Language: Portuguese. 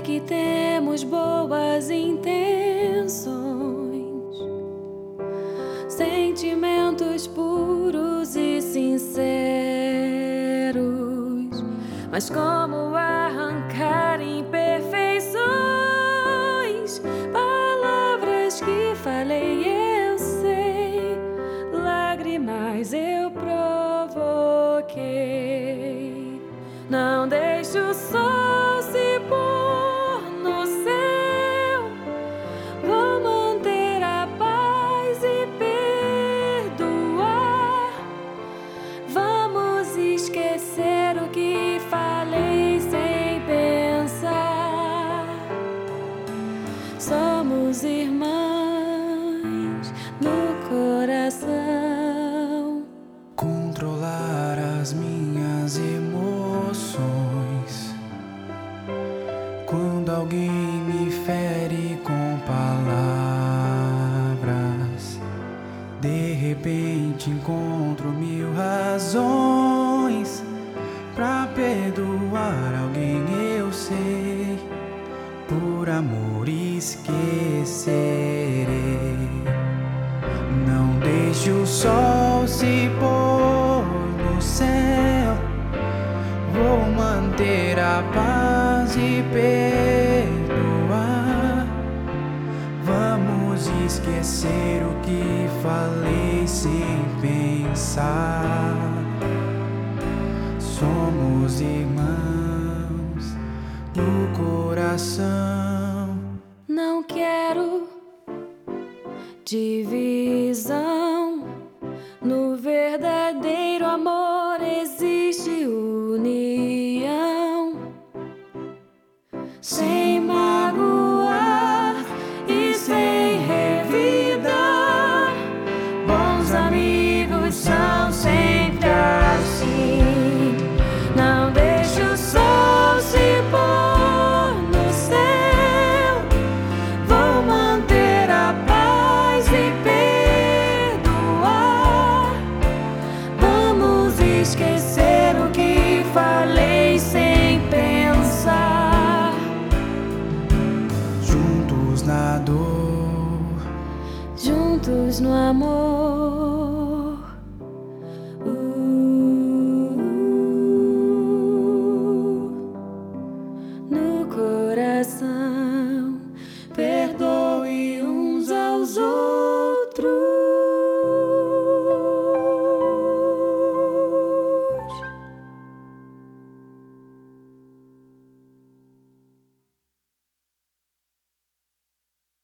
que temos boas intenções, sentimentos puros e sinceros, mas como arrancar imperfeições? Palavras que falei eu sei, lágrimas eu provoquei. Não deixe o sol se pôr no céu, vou manter a paz e perdoar. Vamos esquecer o que falei sem pensar. Somos irmãs no coração. Controlar as minhas emoções quando alguém me fere com palavras. De repente encontro 1000 razões pra perdoar alguém, eu sei. Por amor esquecerei. Não deixe o sol se pôr no céu, vou manter a paz e perdoar. Vamos esquecer o que falei sem pensar. Somos irmãos no coração. Não quero divisão, no verdadeiro amor existe união. Sem magoar e sem revidar, bons amigos são sempre assim. Não deixe o sol se pôr no céu, vou manter a paz e perdoar. Vamos esquecer o que falei sem pensar. Juntos na dor, Juntos no amor.